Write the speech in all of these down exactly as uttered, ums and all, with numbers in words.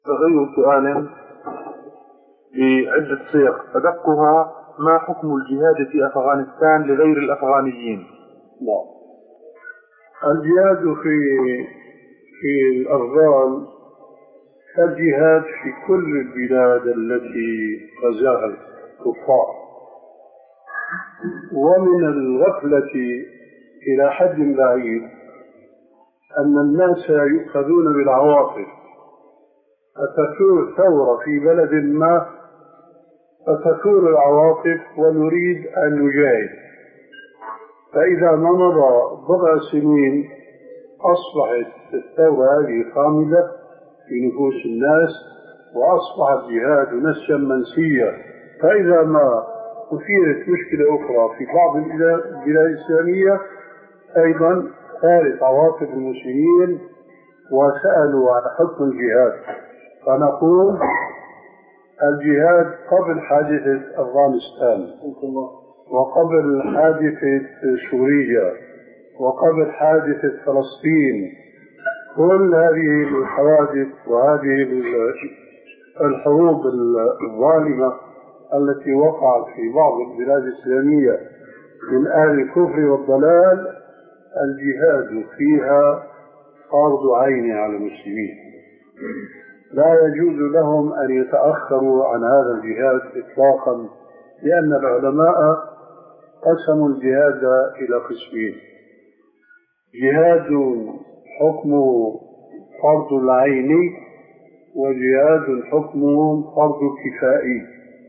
تغير سؤال بعدة صيغ، أدقها: ما حكم الجهاد في أفغانستان لغير الأفغانيين؟ لا. الجهاد في في الأفغان كالجهاد في كل البلاد التي غزاها الكفار، ومن الغفلة إلى حد بعيد أن الناس يؤخذون بالعواطف، فتثور ثورة في بلد ما فتثور العواطف ونريد أن نجاهد، فإذا ما مضى بضع سنين أصبحت الثورة هذه خامدة في نفوس الناس وأصبح الجهاد نسيا منسيا، فإذا ما أثيرت مشكلة أخرى في بعض البلاد الإسلامية أيضا ثارت عواطف المسلمين وسألوا عن حكم الجهاد. فنقول الجهاد قبل حادثة أفغانستان وقبل حادثة سوريا وقبل حادثة فلسطين، كل هذه الحوادث وهذه الحروب الظالمة التي وقعت في بعض البلاد الإسلامية من أهل الكفر والضلال، الجهاد فيها فرض عين على المسلمين، لا يجوز لهم أن يتأخروا عن هذا الجهاد إطلاقا، لأن العلماء قسموا الجهاد إلى قسمين: جهاد حكمه فرض العين، وجهاد حكمه فرض كفائي.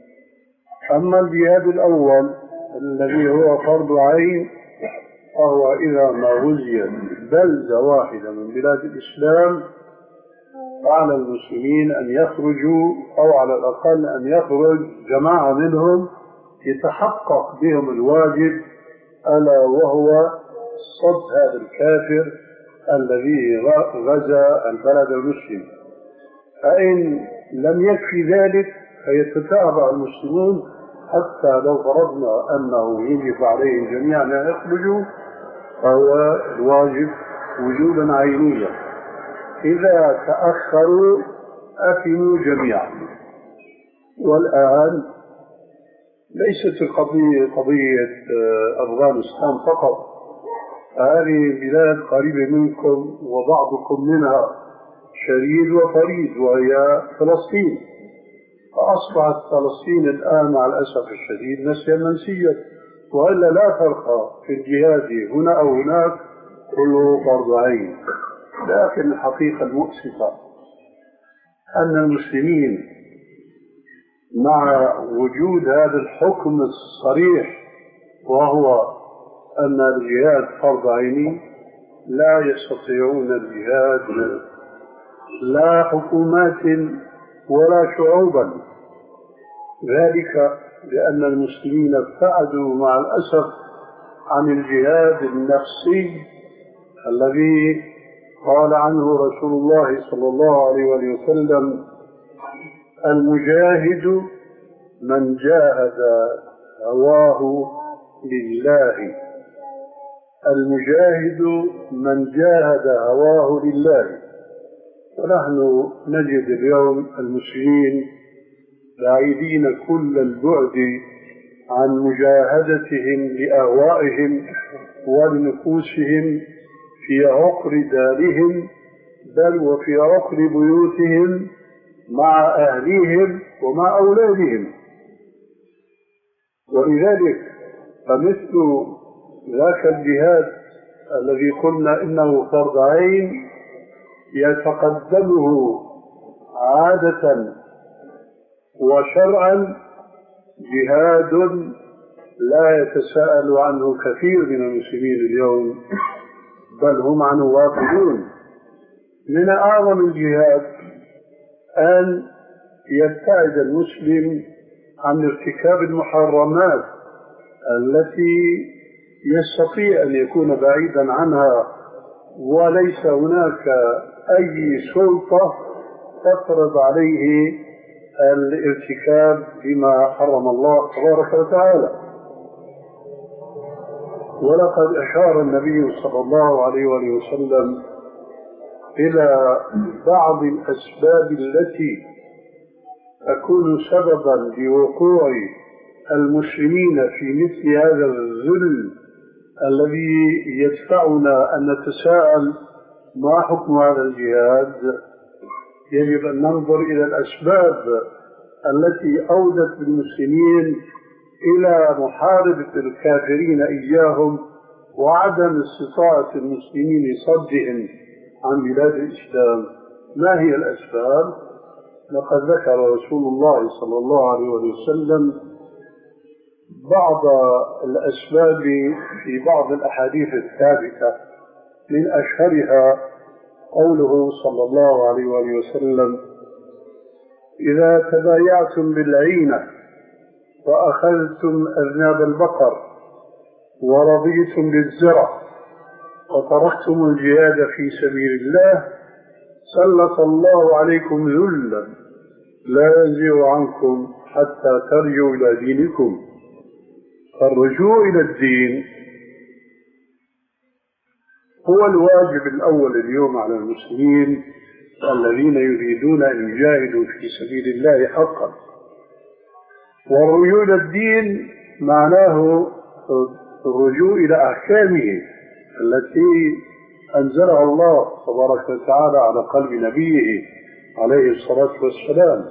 أما الجهاد الأول الذي هو فرض عين فهو إذا ما غزيت بلدة واحدة من بلاد الإسلام فعلى المسلمين أن يخرجوا، أو على الأقل أن يخرج جماعة منهم يتحقق بهم الواجب، ألا وهو صد هذا الكافر الذي غزا البلد المسلم. فإن لم يكفي ذلك فيتتابع المسلمون، حتى لو فرضنا أنه يجب عليهم جميعا أن يخرجوا فهو الواجب وجودا عينيا. إذا تأخروا أثموا جميعا. والآن ليست القضية قضية أفغانستان فقط، هذه البلاد قريبة منكم وبعضكم منها شريد وفريد، وهي فلسطين. فأصبحت فلسطين الآن مع الأسف الشديد نسيا منسيا، وإلا لا فرق في الجهاد هنا أو هناك، كله فرض عين. لكن الحقيقة المؤسفة أن المسلمين مع وجود هذا الحكم الصريح وهو أن الجهاد فرض عيني لا يستطيعون الجهاد، لا حكومات ولا شعوبا، ذلك لأن المسلمين ابتعدوا مع الأسف عن الجهاد النفسي الذي قال عنه رسول الله صلى الله عليه وسلم: المجاهد من جاهد هواه لله، المجاهد من جاهد هواه لله. ونحن نجد اليوم المسلمين بعيدين كل البعد عن مجاهدتهم لأهوائهم ولنفوسهم في عقر دارهم، بل وفي عقر بيوتهم مع أهليهم ومع أولادهم. ولذلك فمثل ذاك الجهاد الذي قلنا إنه فرض عين يتقدمه عادة وشرعا جهاد لا يتساءل عنه كثير من المسلمين اليوم، بل هم عنه غافلون. من أعظم الجهاد أن يبتعد المسلم عن ارتكاب المحرمات التي يستطيع أن يكون بعيدا عنها، وليس هناك أي سلطة تفرض عليه الارتكاب بما حرم الله تبارك وتعالى. ولقد أشار النبي صلى الله عليه وسلم إلى بعض الأسباب التي تكون سببا لوقوع المسلمين في مثل هذا الذل الذي يدفعنا أن نتساءل ما حكم هذا الجهاد، يجب أن ننظر إلى الأسباب التي أودت المسلمين إلى محاربة الكافرين إياهم وعدم استطاعة المسلمين صدهم عن بلاد الإسلام. ما هي الأسباب؟ لقد ذكر رسول الله صلى الله عليه وسلم بعض الأسباب في بعض الأحاديث الثابتة، من أشهرها قوله صلى الله عليه وسلم: إذا تبايعتم بالعينة وأخذتم أذناب البقر ورضيتم بالزرع وتركتم الجهاد في سبيل الله سلط الله عليكم ذلا لا ينزع عنكم حتى ترجعوا إلى دينكم. فالرجوع إلى الدين هو الواجب الأول اليوم على المسلمين الذين يريدون أن يجاهدوا في سبيل الله حقا. والرجوع إلى الدين معناه الرجوع إلى أحكامه التي أنزلها الله تبارك وتعالى على قلب نبيه عليه الصلاة والسلام،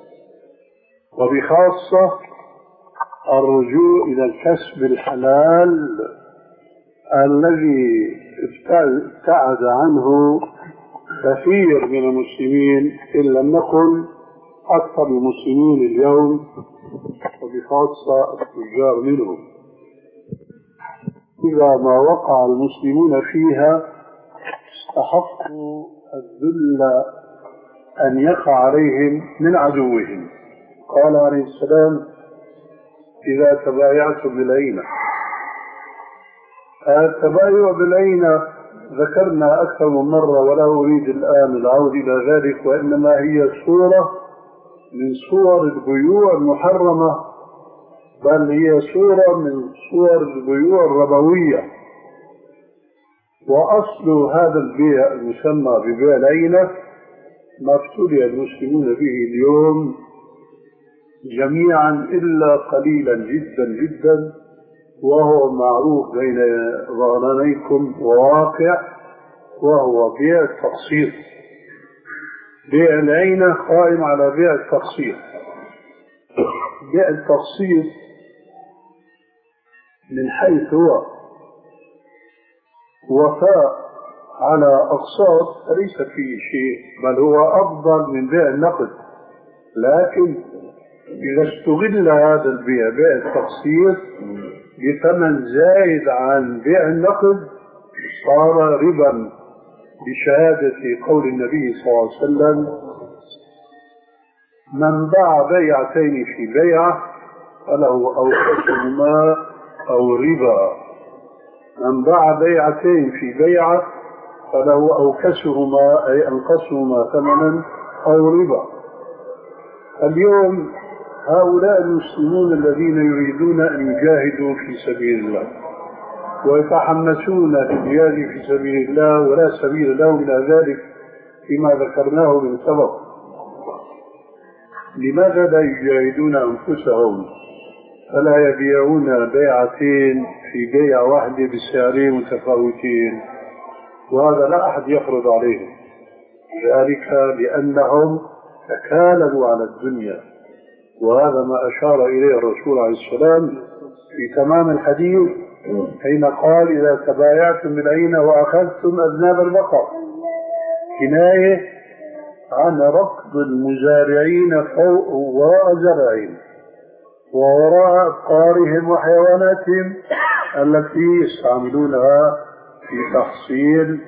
وبخاصة الرجوع إلى الكسب الحلال الذي ابتعد عنه كثير من المسلمين، إن لم نقل أكثر المسلمين اليوم، وبخاصة التجار منهم. إذا ما وقع المسلمون فيها استحقوا الذل أن يقع عليهم من عدوهم. قال عليه السلام: إذا تبايعتم بالعينة. التبايع بالعينة ذكرنا أكثر من مرة ولا أريد الآن العود إلى ذلك، وإنما هي صورة من صور البيوع المحرمة، بل هي صورة من صور البيوع الربوية. وأصل هذا البيع المسمى ببيع العينة ما ابتلي المسلمون به اليوم جميعا إلا قليلا جدا جدا، وهو معروف بين ظهرانيكم وواقع، وهو بيع التقسيط. بيع العينة قائم على بيع التقسيط. بيع التقسيط من حيث هو وفاء على أقساط ليس فيه شيء، بل هو أفضل من بيع النقد. لكن إذا استغل هذا البيع بيع التقسيط بثمن زائد عن بيع النقد صار ربا، بشهادة قول النبي صلى الله عليه وسلم: من باع بيعتين في بيعة فله أوكسهما أو ربا. من باع بيعتين في بيعة فله أوكسهما أي أنقصهما ثمنا أو ربا. اليوم هؤلاء المسلمون الذين يريدون أن يجاهدوا في سبيل الله ويتحمسون للجهاد في سبيل الله ولا سبيل لهم إلى ذلك فيما ذكرناه من سبق، لماذا لا يجاهدون أنفسهم فلا يبيعون بيعتين في بيع واحدة بسعرين متفاوتين؟ وهذا لا أحد يفرض عليهم ذلك، لأنهم تكالبوا على الدنيا. وهذا ما أشار إليه الرسول عليه السلام في تمام الحديث حين قال: إذا تبايعتم بالعينة وأخذتم أذناب البقر، كناية عن ركض المزارعين فوق وراء زرعهم ووراء أبقارهم وحيواناتهم التي يستعملونها في تحصيل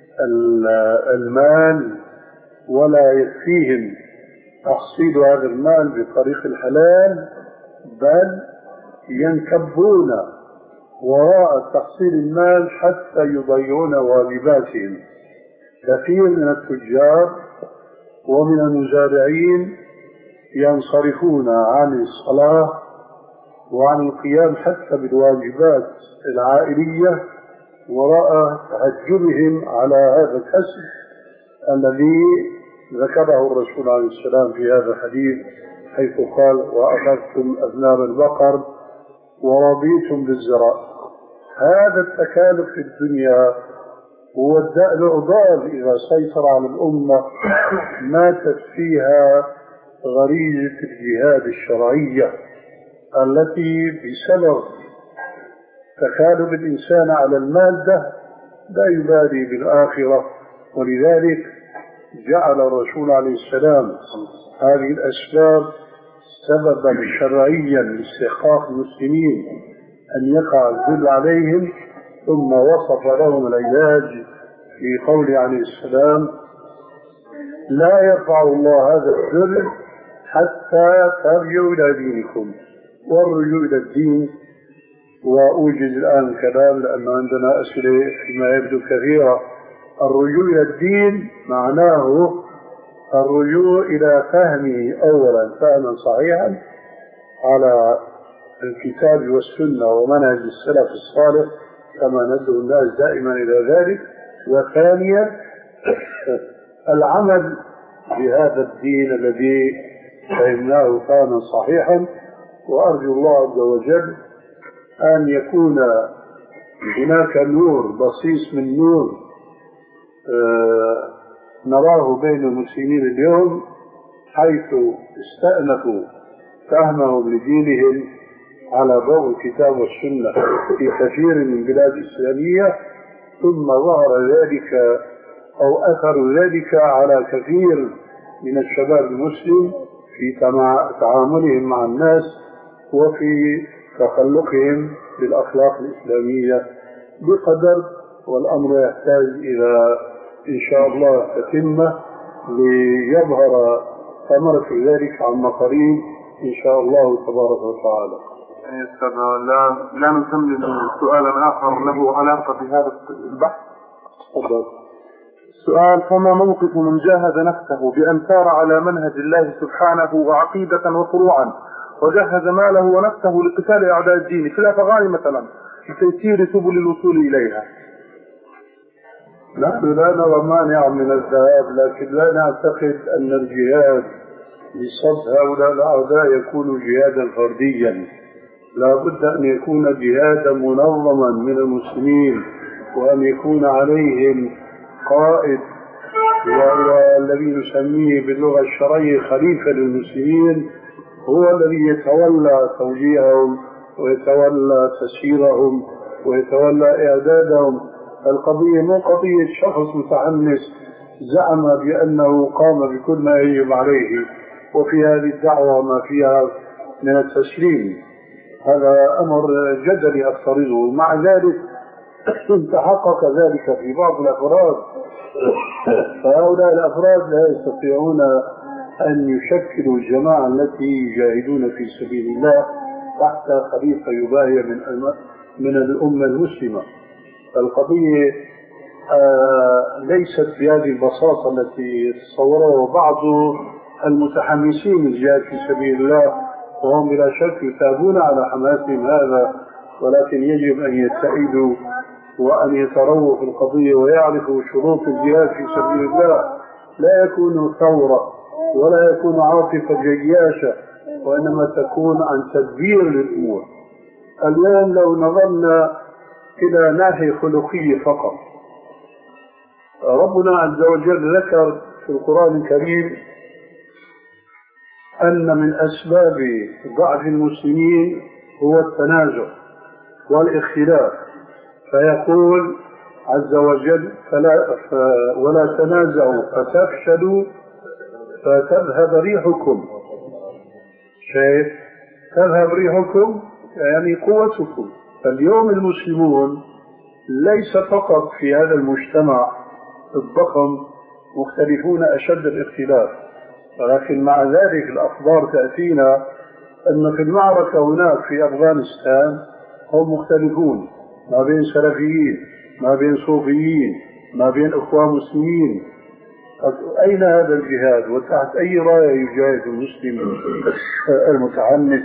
المال، ولا يكفيهم تحصيل هذا المال بطريق الحلال، بل ينكبون وراء تحصيل المال حتى يضيعون واجباتهم. كثير من التجار ومن المزارعين ينصرفون عن الصلاة وعن القيام حتى بالواجبات العائلية وراء تهجمهم على هذا الكسب الذي ذكره الرسول عليه السلام في هذا الحديث حيث قال وأخذتم أذناب البقر ورضيتم بالزراء. هذا التكالف في الدنيا هو الداء العضال إذا سيطر على الأمة ماتت فيها غريزة الجهاد الشرعية التي بسبب تكالب الإنسان على المادة لا يبالي بالآخرة. ولذلك جعل الرسول عليه السلام هذه الأسباب سببا شرعيا لاستحقاق المسلمين أن يقع الذل عليهم، ثم وصف لهم العلاج في قوله عليه السلام لا يرفع الله هذا الذل حتى ترجعوا إلى دينكم. والرجوع إلى الدين، وأوجز الآن الكلام لأن عندنا أسئلة فيما يبدو كثيرة. الرجوع إلى الدين معناه الرجوع إلى فهمه أولا فهما صحيحا على الكتاب والسنة ومنهج السلف الصالح كما ندعو الناس دائما إلى ذلك، وثانيا العمل بهذا الدين الذي فهمناه فهما صحيحا. وأرجو الله عز وجل أن يكون هناك نور بصيص من نور آه نراه بين المسلمين اليوم، حيث استأنفوا فهمهم لدينهم على ضوء الكتاب والسنة في كثير من البلاد الإسلامية، ثم ظهر ذلك أو أثر ذلك على كثير من الشباب المسلم في تعاملهم مع الناس وفي تخلقهم بالأخلاق الإسلامية بقدر، والأمر يحتاج إلى إن شاء الله تتمة ليظهر ثمرة ذلك عما قريب إن شاء الله تبارك وتعالى. لا, لا نكمل سؤالا آخر له علاقة بهذا البحث. السؤال: فما موقف من جاهد نفسه بأن سار على منهج الله سبحانه وعقيدة وفروعا وجهز ماله ونفسه لقتال أعداء الدين في الأفغان مثلا لتيسير سبل الوصول إليها؟ نحن لا نرى مانع من الذهاب، لكن لا نعتقد أن الجهاد لصد هؤلاء الأعداء يكون جهادا فرديا. لا بد أن يكون جهادا منظما من المسلمين، وأن يكون عليهم قائد وهو الذي نسميه باللغة الشرعية خليفة للمسلمين، هو الذي يتولى توجيههم ويتولى تسييرهم ويتولى إعدادهم. القضية مو قضية شخص متحمس زعم بأنه قام بكل ما يجب عليه، وفي هذه الدعوة ما فيها من التسليم. هذا أمر جدلي أفترضه. مع ذلك تحقق ذلك في بعض الأفراد، فهؤلاء الأفراد لا يستطيعون أن يشكلوا الجماعة التي يجاهدون في سبيل الله تحت خليفة يبايع من من الأمة المسلمة. القضية آه ليست بهذه البساطة التي يتصورها بعض المتحمسين للجهاد في سبيل الله، وهم بلا شك يثابون على حماسهم هذا، ولكن يجب أن يتعدوا وأن يترووا في القضية ويعرفوا شروط الجهاد في سبيل الله. لا يكون ثورة ولا يكون عاطفة جياشة، وإنما تكون عن تدبير للأمور. اليوم لو نظرنا إلى ناحية خلقية فقط، ربنا عز وجل ذكر في القرآن الكريم أن من أسباب ضعف المسلمين هو التنازع والاختلاف، فيقول عز وجل فلا ف ولا تنازعوا فتفشلوا فتذهب ريحكم. شايف؟ تذهب ريحكم يعني قوتكم. فاليوم المسلمون ليس فقط في هذا المجتمع الضخم مختلفون أشد الاختلاف، ولكن مع ذلك الأخبار تأتينا أن في المعركة هناك في أفغانستان هم مختلفون، ما بين سلفيين، ما بين صوفيين، ما بين إخوان مسلمين. أين هذا الجهاد؟ وتحت أي راية يجاهد المسلم المتعنت؟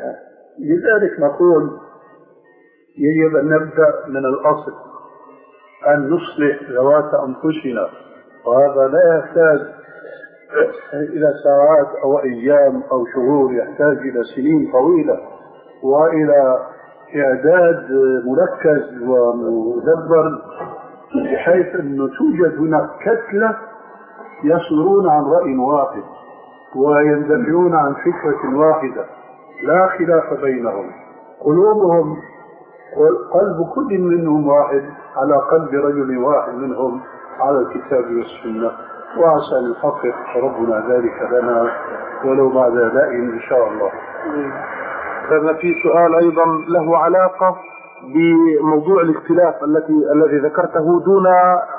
لذلك نقول يجب أن نبدأ من الأصل. أن نصلح ذوات أنفسنا، وهذا لا يحتاج إلى ساعات أو أيام أو شهور، يحتاج إلى سنين طويلة وإلى إعداد مركز ومدبر، بحيث أنه توجد هناك كتلة يصدرون عن رأي واحد ويندفعون عن فكرة واحدة لا خلاف بينهم، قلوبهم قلب كل منهم واحد على قلب رجل واحد منهم على الكتاب والسنة، وعسى أن يحقق ربنا ذلك لنا ولو بعد ذلك إن شاء الله. هذا في سؤال أيضا له علاقة بموضوع الاختلاف التي الذي ذكرته دون